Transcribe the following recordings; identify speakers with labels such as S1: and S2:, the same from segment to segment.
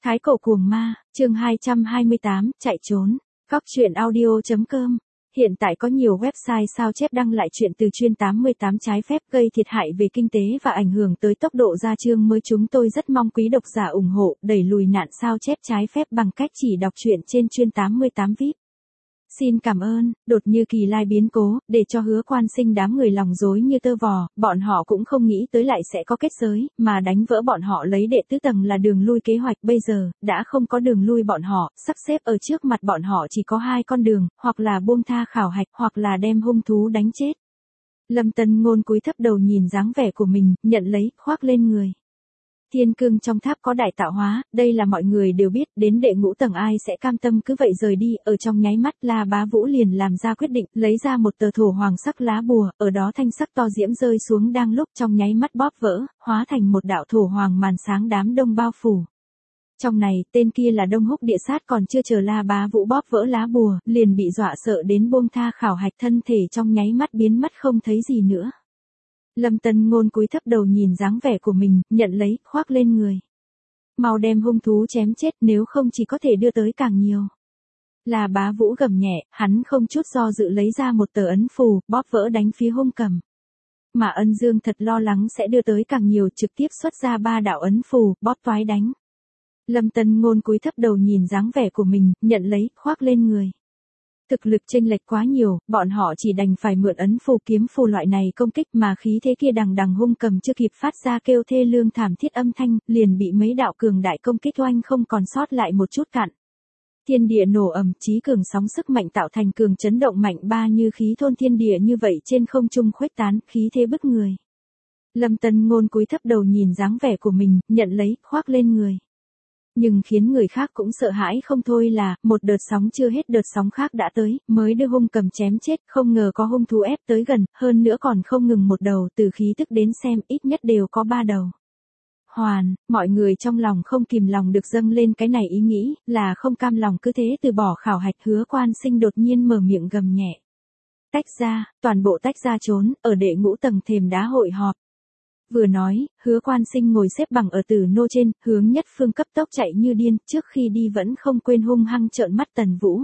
S1: Thái cổ cuồng ma, chương 228, chạy trốn. Góc truyện audio.com. Hiện tại có nhiều website sao chép đăng lại chuyện từ chuyên 88 trái phép gây thiệt hại về kinh tế và ảnh hưởng tới tốc độ ra chương mới. Chúng tôi rất mong quý độc giả ủng hộ, đẩy lùi nạn sao chép trái phép bằng cách chỉ đọc truyện trên chuyên 88 VIP. Xin cảm ơn. Đột như kỳ lai biến cố, để cho Hứa Quan Sinh đám người lòng rối như tơ vò, bọn họ cũng không nghĩ tới lại sẽ có kết giới, mà đánh vỡ bọn họ lấy đệ tứ tầng là đường lui kế hoạch. Bây giờ, đã không có đường lui, bọn họ, sắp xếp ở trước mặt bọn họ chỉ có hai con đường, hoặc là buông tha khảo hạch, hoặc là đem hung thú đánh chết. Lâm Tân Ngôn cúi thấp đầu nhìn dáng vẻ của mình, nhận lấy, khoác lên người. Thiên cương trong tháp có đại tạo hóa, đây là mọi người đều biết, đến đệ ngũ tầng ai sẽ cam tâm cứ vậy rời đi. Ở trong nháy mắt La Bá Vũ liền làm ra quyết định, lấy ra một tờ thổ hoàng sắc lá bùa, ở đó thanh sắc to diễm rơi xuống đang lúc trong nháy mắt bóp vỡ, hóa thành một đạo thổ hoàng màn sáng đám đông bao phủ. Trong này, tên kia là Đông Húc Địa Sát, còn chưa chờ La Bá Vũ bóp vỡ lá bùa, liền bị dọa sợ đến buông tha khảo hạch, thân thể trong nháy mắt biến mất không thấy gì nữa. Lâm Tân Ngôn cúi thấp đầu nhìn dáng vẻ của mình, nhận lấy, khoác lên người. Mau đem hung thú chém chết, nếu không chỉ có thể đưa tới càng nhiều. La Bá Vũ gầm nhẹ, hắn không chút do dự lấy ra một tờ ấn phù, bóp vỡ đánh phía hung cầm. Mà Ân Dương thật lo lắng sẽ đưa tới càng nhiều, trực tiếp xuất ra 3 đạo ấn phù, bóp toái đánh. Lâm Tân Ngôn cúi thấp đầu nhìn dáng vẻ của mình, nhận lấy, khoác lên người. Thực lực chênh lệch quá nhiều, bọn họ chỉ đành phải mượn ấn phù kiếm phù loại này công kích, mà khí thế kia đằng đằng hung cầm chưa kịp phát ra kêu thê lương thảm thiết âm thanh, liền bị mấy đạo cường đại công kích oanh không còn sót lại một chút cạn. Thiên địa nổ ầm, chí cường sóng sức mạnh tạo thành cường chấn động mạnh ba như khí thôn thiên địa như vậy trên không trung khuếch tán, khí thế bức người. Lâm Tân Ngôn cúi thấp đầu nhìn dáng vẻ của mình, nhận lấy, khoác lên người. Nhưng khiến người khác cũng sợ hãi không thôi là, một đợt sóng chưa hết đợt sóng khác đã tới, mới đưa hung cầm chém chết, không ngờ có hung thú ép tới gần, hơn nữa còn không ngừng một đầu, từ khí tức đến xem, ít nhất đều có 3 đầu. Mọi người trong lòng không kìm lòng được dâng lên cái này ý nghĩ, là không cam lòng cứ thế từ bỏ khảo hạch. Hứa Quan Sinh đột nhiên mở miệng gầm nhẹ. Tách ra, toàn bộ tách ra trốn, ở đệ ngũ tầng thềm đá hội họp. Vừa nói, Hứa Quan Sinh ngồi xếp bằng ở tử nô trên, hướng Nhất Phương cấp tốc chạy như điên, trước khi đi vẫn không quên hung hăng trợn mắt Tần Vũ.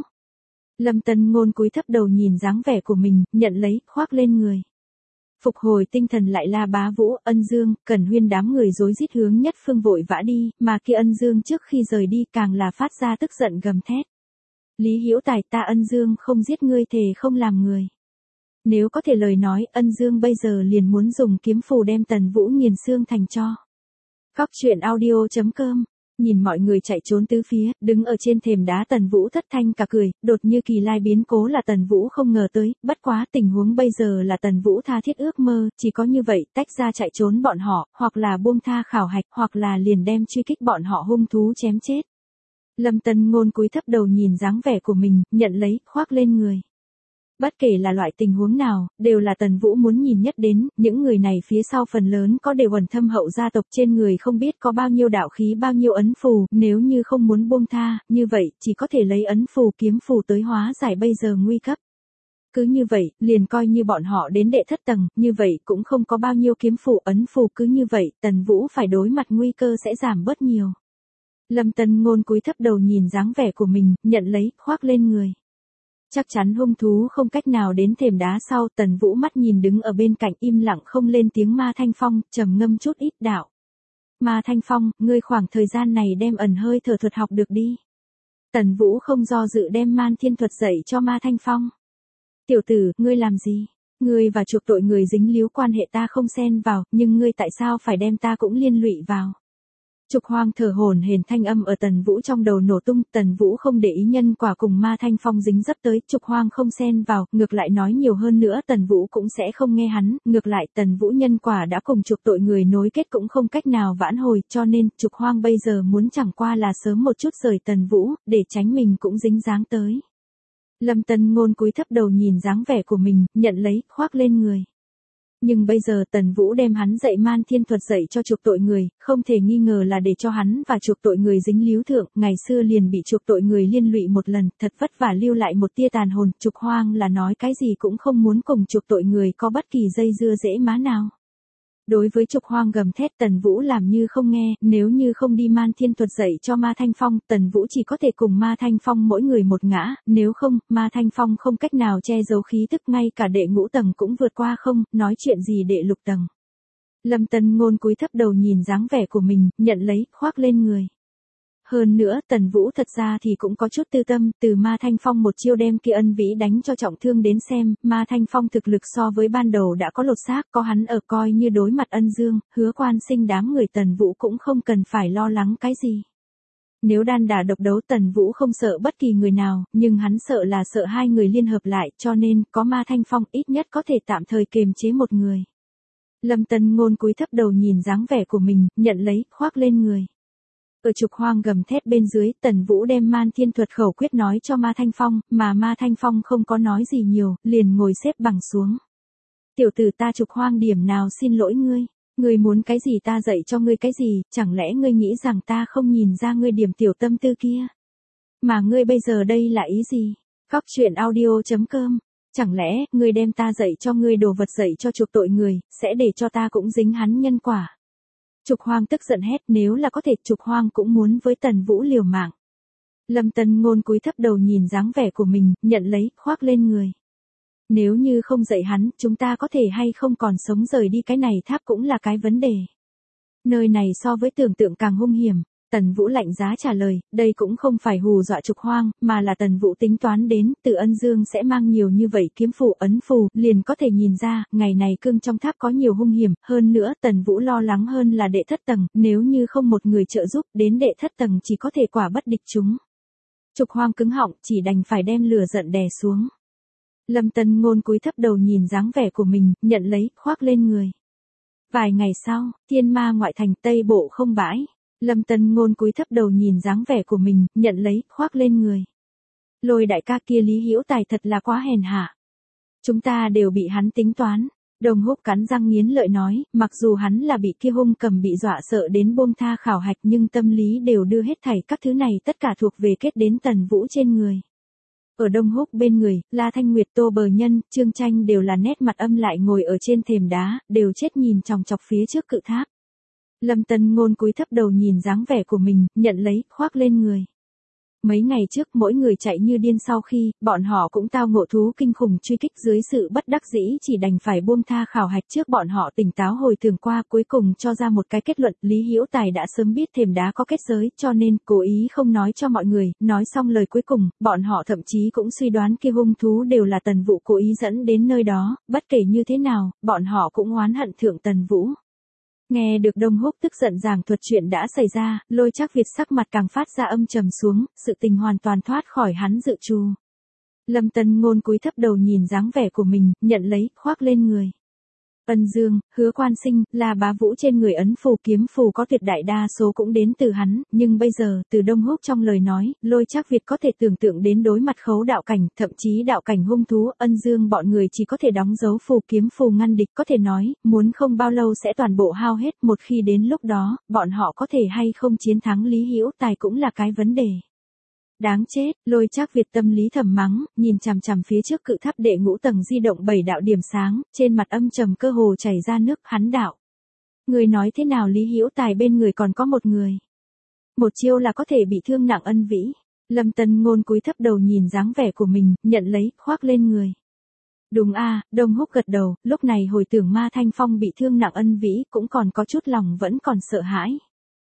S1: Lâm Tân Ngôn cúi thấp đầu nhìn dáng vẻ của mình, nhận lấy, khoác lên người. Phục hồi tinh thần lại La Bá Vũ, Ân Dương, Cẩn Huyên đám người rối rít hướng Nhất Phương vội vã đi, mà kia Ân Dương trước khi rời đi càng là phát ra tức giận gầm thét. Lý Hữu Tài, ta Ân Dương không giết ngươi, thề không làm người. Nếu có thể lời nói, Ân Dương bây giờ liền muốn dùng kiếm phù đem Tần Vũ nghiền xương thành tro. Góc truyện audio.com. Nhìn mọi người chạy trốn tứ phía, đứng ở trên thềm đá Tần Vũ thất thanh cả cười, đột như kỳ lai biến cố là Tần Vũ không ngờ tới, bất quá tình huống bây giờ là Tần Vũ tha thiết ước mơ, chỉ có như vậy, tách ra chạy trốn bọn họ, hoặc là buông tha khảo hạch, hoặc là liền đem truy kích bọn họ hung thú chém chết. Lâm Tân Ngôn cúi thấp đầu nhìn dáng vẻ của mình, nhận lấy, khoác lên người. Bất kể là loại tình huống nào, đều là Tần Vũ muốn nhìn nhất đến, những người này phía sau phần lớn có đều ẩn thâm hậu gia tộc, trên người không biết có bao nhiêu đạo khí bao nhiêu ấn phù, nếu như không muốn buông tha, như vậy, chỉ có thể lấy ấn phù kiếm phù tới hóa giải bây giờ nguy cấp. Cứ như vậy, liền coi như bọn họ đến đệ thất tầng, như vậy cũng không có bao nhiêu kiếm phù ấn phù, cứ như vậy, Tần Vũ phải đối mặt nguy cơ sẽ giảm bớt nhiều. Lâm Tân Ngôn cúi thấp đầu nhìn dáng vẻ của mình, nhận lấy, khoác lên người. Chắc chắn hung thú không cách nào đến thềm đá sau, Tần Vũ mắt nhìn đứng ở bên cạnh im lặng không lên tiếng Ma Thanh Phong, trầm ngâm chút ít đạo. Ma Thanh Phong, ngươi khoảng thời gian này đem ẩn hơi thở thuật học được đi. Tần Vũ không do dự đem Man Thiên thuật dạy cho Ma Thanh Phong. Tiểu tử, ngươi làm gì? Ngươi và chuộc tội người dính líu quan hệ ta không xen vào, nhưng ngươi tại sao phải đem ta cũng liên lụy vào? Trục Hoang thở hổn hển, thanh âm ở Tần Vũ trong đầu nổ tung, Tần Vũ không để ý nhân quả cùng Ma Thanh Phong dính dấp tới, Trục Hoang không xen vào, ngược lại nói nhiều hơn nữa Tần Vũ cũng sẽ không nghe hắn, ngược lại Tần Vũ nhân quả đã cùng chuộc tội người nối kết cũng không cách nào vãn hồi, cho nên Trục Hoang bây giờ muốn chẳng qua là sớm một chút rời Tần Vũ, để tránh mình cũng dính dáng tới. Lâm Tân Ngôn cúi thấp đầu nhìn dáng vẻ của mình, nhận lấy, khoác lên người. Nhưng bây giờ Tần Vũ đem hắn dạy Man Thiên thuật dạy cho chuộc tội người, không thể nghi ngờ là để cho hắn và chuộc tội người dính líu thượng, ngày xưa liền bị chuộc tội người liên lụy một lần, thật vất vả lưu lại một tia tàn hồn, Trục Hoang là nói cái gì cũng không muốn cùng chuộc tội người có bất kỳ dây dưa dễ má nào. Đối với Trục Hoang gầm thét, Tần Vũ làm như không nghe, nếu như không đi Man Thiên Thuật dạy cho Ma Thanh Phong, Tần Vũ chỉ có thể cùng Ma Thanh Phong mỗi người một ngã, nếu không, Ma Thanh Phong không cách nào che giấu khí tức, ngay cả đệ ngũ tầng cũng vượt qua không, nói chuyện gì đệ lục tầng. Lâm Tân Ngôn cúi thấp đầu nhìn dáng vẻ của mình, nhận lấy, khoác lên người. Hơn nữa, Tần Vũ thật ra thì cũng có chút tư tâm, từ Ma Thanh Phong một chiêu đem kia Ân Vĩ đánh cho trọng thương đến xem, Ma Thanh Phong thực lực so với ban đầu đã có lột xác, có hắn ở coi như đối mặt Ân Dương, Hứa Quan Sinh đám người Tần Vũ cũng không cần phải lo lắng cái gì. Nếu đan đả độc đấu Tần Vũ không sợ bất kỳ người nào, nhưng hắn sợ là sợ hai người liên hợp lại, cho nên, có Ma Thanh Phong ít nhất có thể tạm thời kiềm chế một người. Lâm Tân Ngôn cúi thấp đầu nhìn dáng vẻ của mình, nhận lấy, khoác lên người. Ở Trục Hoang gầm thét bên dưới, Tần Vũ đem Man Thiên Thuật khẩu quyết nói cho Ma Thanh Phong, mà Ma Thanh Phong không có nói gì nhiều, liền ngồi xếp bằng xuống. Tiểu tử ta Trục Hoang điểm nào xin lỗi ngươi, ngươi muốn cái gì ta dạy cho ngươi cái gì, chẳng lẽ ngươi nghĩ rằng ta không nhìn ra ngươi điểm tiểu tâm tư kia? Mà ngươi bây giờ đây là ý gì? Góc truyện audio.com. Chẳng lẽ, ngươi đem ta dạy cho ngươi đồ vật dạy cho chuộc tội người, sẽ để cho ta cũng dính hắn nhân quả? Trục Hoang tức giận hét, nếu là có thể, Trục Hoang cũng muốn với Tần Vũ liều mạng. Lâm Tân Ngôn cúi thấp đầu nhìn dáng vẻ của mình, nhận lấy, khoác lên người. Nếu như không dạy hắn, chúng ta có thể hay không còn sống rời đi cái này tháp cũng là cái vấn đề. Nơi này so với tưởng tượng càng hung hiểm. Tần Vũ lạnh giá trả lời, đây cũng không phải hù dọa Trục Hoang, mà là Tần Vũ tính toán đến, từ Ân Dương sẽ mang nhiều như vậy kiếm phù ấn phù, liền có thể nhìn ra, ngày này cương trong tháp có nhiều hung hiểm, hơn nữa Tần Vũ lo lắng hơn là đệ thất tầng, nếu như không một người trợ giúp, đến đệ thất tầng chỉ có thể quả bất địch chúng. Trục Hoang cứng họng, chỉ đành phải đem lửa giận đè xuống. Lâm Tân Ngôn cúi thấp đầu nhìn dáng vẻ của mình, nhận lấy, khoác lên người. Vài ngày sau, Thiên Ma ngoại thành Tây Bộ không bãi. Lâm Tân Ngôn cúi thấp đầu nhìn dáng vẻ của mình, nhận lấy, khoác lên người. Lôi đại ca kia Lý Hữu Tài thật là quá hèn hạ. Chúng ta đều bị hắn tính toán. Đồng Húc cắn răng nghiến lợi nói, mặc dù hắn là bị kia hung cầm bị dọa sợ đến buông tha khảo hạch nhưng tâm lý đều đưa hết thảy các thứ này tất cả thuộc về kết đến Tần Vũ trên người. Ở Đông Húc bên người, La Thanh Nguyệt, Tô Bờ Nhân, Trương Tranh đều là nét mặt âm lại ngồi ở trên thềm đá, đều chết nhìn chòng chọc phía trước cự tháp. Lâm Tân Ngôn cúi thấp đầu nhìn dáng vẻ của mình, nhận lấy, khoác lên người. Mấy ngày trước mỗi người chạy như điên sau khi, bọn họ cũng tao ngộ thú kinh khủng truy kích dưới sự bất đắc dĩ chỉ đành phải buông tha khảo hạch trước bọn họ tỉnh táo hồi tưởng qua cuối cùng cho ra một cái kết luận, Lý Hữu Tài đã sớm biết thềm đá có kết giới cho nên cố ý không nói cho mọi người, nói xong lời cuối cùng, bọn họ thậm chí cũng suy đoán kia hung thú đều là Tần Vũ cố ý dẫn đến nơi đó, bất kể như thế nào, bọn họ cũng oán hận thượng Tần Vũ. Nghe được Đông Húc tức giận giảng thuật chuyện đã xảy ra, Lôi Trác Việt sắc mặt càng phát ra âm trầm xuống, sự tình hoàn toàn thoát khỏi hắn dự trù. Lâm Tân Ngôn cúi thấp đầu nhìn dáng vẻ của mình, nhận lấy, khoác lên người. Ân Dương, Hứa Quan Sinh, La Bá Vũ trên người ấn phù kiếm phù có tuyệt đại đa số cũng đến từ hắn, nhưng bây giờ, từ Đông Húc trong lời nói, Lôi Trác Việt có thể tưởng tượng đến đối mặt khấu đạo cảnh, thậm chí đạo cảnh hung thú, Ân Dương bọn người chỉ có thể đóng dấu phù kiếm phù ngăn địch, có thể nói, muốn không bao lâu sẽ toàn bộ hao hết, một khi đến lúc đó, bọn họ có thể hay không chiến thắng Lý Hữu Tài cũng là cái vấn đề. Đáng chết, Lôi Trác Việt tâm lý thầm mắng, nhìn chằm chằm phía trước cự tháp đệ ngũ tầng di động 7 đạo điểm sáng, trên mặt âm trầm cơ hồ chảy ra nước, hắn đạo. Người nói thế nào Lý Hữu Tài bên người còn có một người. Một chiêu là có thể bị thương nặng Ân Vĩ. Lâm Tân Ngôn cúi thấp đầu nhìn dáng vẻ của mình, nhận lấy, khoác lên người. Đúng a, Đông Húc gật đầu, lúc này hồi tưởng Ma Thanh Phong bị thương nặng Ân Vĩ cũng còn có chút lòng vẫn còn sợ hãi.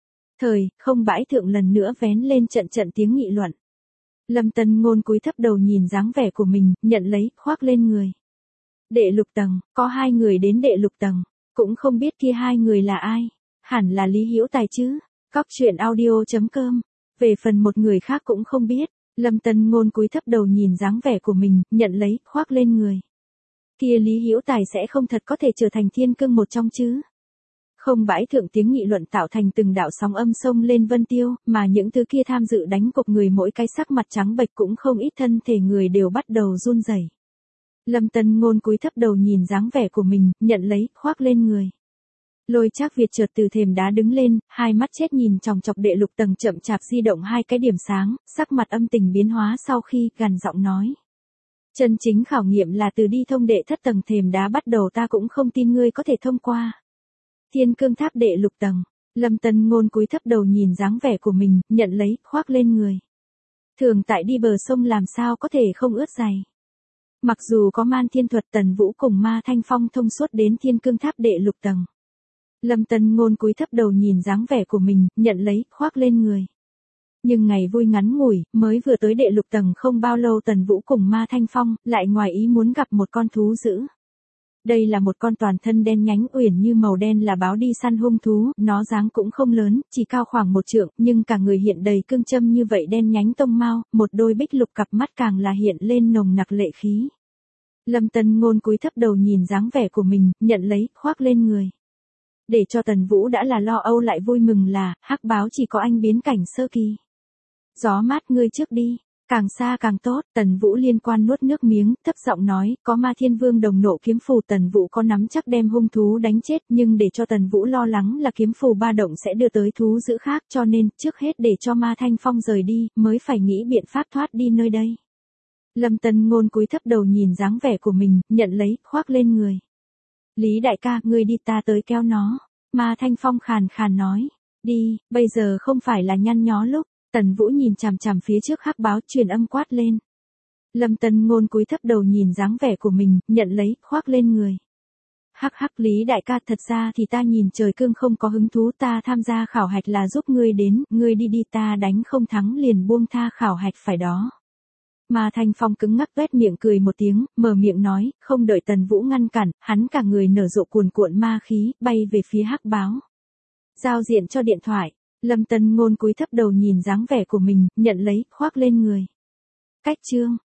S1: Không bãi thượng lần nữa vén lên trận tiếng nghị luận. Lâm Tân Ngôn cúi thấp đầu nhìn dáng vẻ của mình, nhận lấy, khoác lên người. Đệ lục tầng, có 2 người đến đệ lục tầng, cũng không biết kia 2 người là ai, hẳn là Lý Hữu Tài chứ. Góc truyện audio.com. Về phần một người khác cũng không biết. Lâm Tân Ngôn cúi thấp đầu nhìn dáng vẻ của mình, nhận lấy, khoác lên người. Kia Lý Hữu Tài sẽ không thật có thể trở thành thiên cương một trong chứ? Không bãi thượng tiếng nghị luận tạo thành từng đạo sóng âm sông lên vân tiêu, mà những thứ kia tham dự đánh cuộc người mỗi cái sắc mặt trắng bệch cũng không ít thân thể người đều bắt đầu run rẩy. Lâm Tân Ngôn cúi thấp đầu nhìn dáng vẻ của mình, nhận lấy, khoác lên người. Lôi Trác Việt chợt từ thềm đá đứng lên, hai mắt chết nhìn chòng chọc đệ lục tầng chậm chạp di động 2 cái điểm sáng, sắc mặt âm tình biến hóa sau khi gằn giọng nói. Chân chính khảo nghiệm là từ đi thông đệ thất tầng thềm đá bắt đầu ta cũng không tin ngươi có thể thông qua. Thiên Cương Tháp đệ lục tầng. Lâm Tân Ngôn cúi thấp đầu nhìn dáng vẻ của mình, nhận lấy, khoác lên người. Thường tại đi bờ sông làm sao có thể không ướt giày. Mặc dù có man thiên thuật, Tần Vũ cùng Ma Thanh Phong thông suốt đến Thiên Cương Tháp đệ lục tầng. Lâm Tân Ngôn cúi thấp đầu nhìn dáng vẻ của mình, nhận lấy, khoác lên người. Nhưng ngày vui ngắn ngủi, mới vừa tới đệ lục tầng không bao lâu Tần Vũ cùng Ma Thanh Phong lại ngoài ý muốn gặp một con thú dữ. Đây là một con toàn thân đen nhánh uyển như màu đen là báo đi săn hung thú, nó dáng cũng không lớn, chỉ cao khoảng 1 trượng, nhưng cả người hiện đầy cương châm như vậy đen nhánh tông mao, một đôi bích lục cặp mắt càng là hiện lên nồng nặc lệ khí. Lâm Tân Ngôn cúi thấp đầu nhìn dáng vẻ của mình, nhận lấy, khoác lên người. Để cho Tần Vũ đã là lo âu lại vui mừng là, hắc báo chỉ có anh biến cảnh sơ kỳ. Gió mát ngươi trước đi. Càng xa càng tốt, Tần Vũ liên quan nuốt nước miếng, thấp giọng nói, có Ma Thiên Vương đồng nộ kiếm phù, Tần Vũ có nắm chắc đem hung thú đánh chết, nhưng để cho Tần Vũ lo lắng là kiếm phù ba động sẽ đưa tới thú dữ khác, cho nên, trước hết để cho Ma Thanh Phong rời đi, mới phải nghĩ biện pháp thoát đi nơi đây. Lâm Tân Ngôn cúi thấp đầu nhìn dáng vẻ của mình, nhận lấy, khoác lên người. Lý đại ca, ngươi đi ta tới kéo nó. Ma Thanh Phong khàn khàn nói, đi, bây giờ không phải là nhăn nhó lúc. Tần Vũ nhìn chằm chằm phía trước hắc báo, truyền âm quát lên. Lâm Tân Ngôn cúi thấp đầu nhìn dáng vẻ của mình, nhận lấy, khoác lên người. Hắc hắc, Lý đại ca, thật ra thì ta nhìn trời cương không có hứng thú, ta tham gia khảo hạch là giúp ngươi đến, ngươi đi đi, ta đánh không thắng liền buông tha khảo hạch phải đó. Ma Thanh Phong cứng ngắc tuét miệng cười một tiếng, mở miệng nói, không đợi Tần Vũ ngăn cản, hắn cả người nở rộ cuồn cuộn ma khí, bay về phía hắc báo. Giao diện cho điện thoại. Lâm Tân Ngôn cúi thấp đầu nhìn dáng vẻ của mình, nhận lấy, khoác lên người. Cách chương.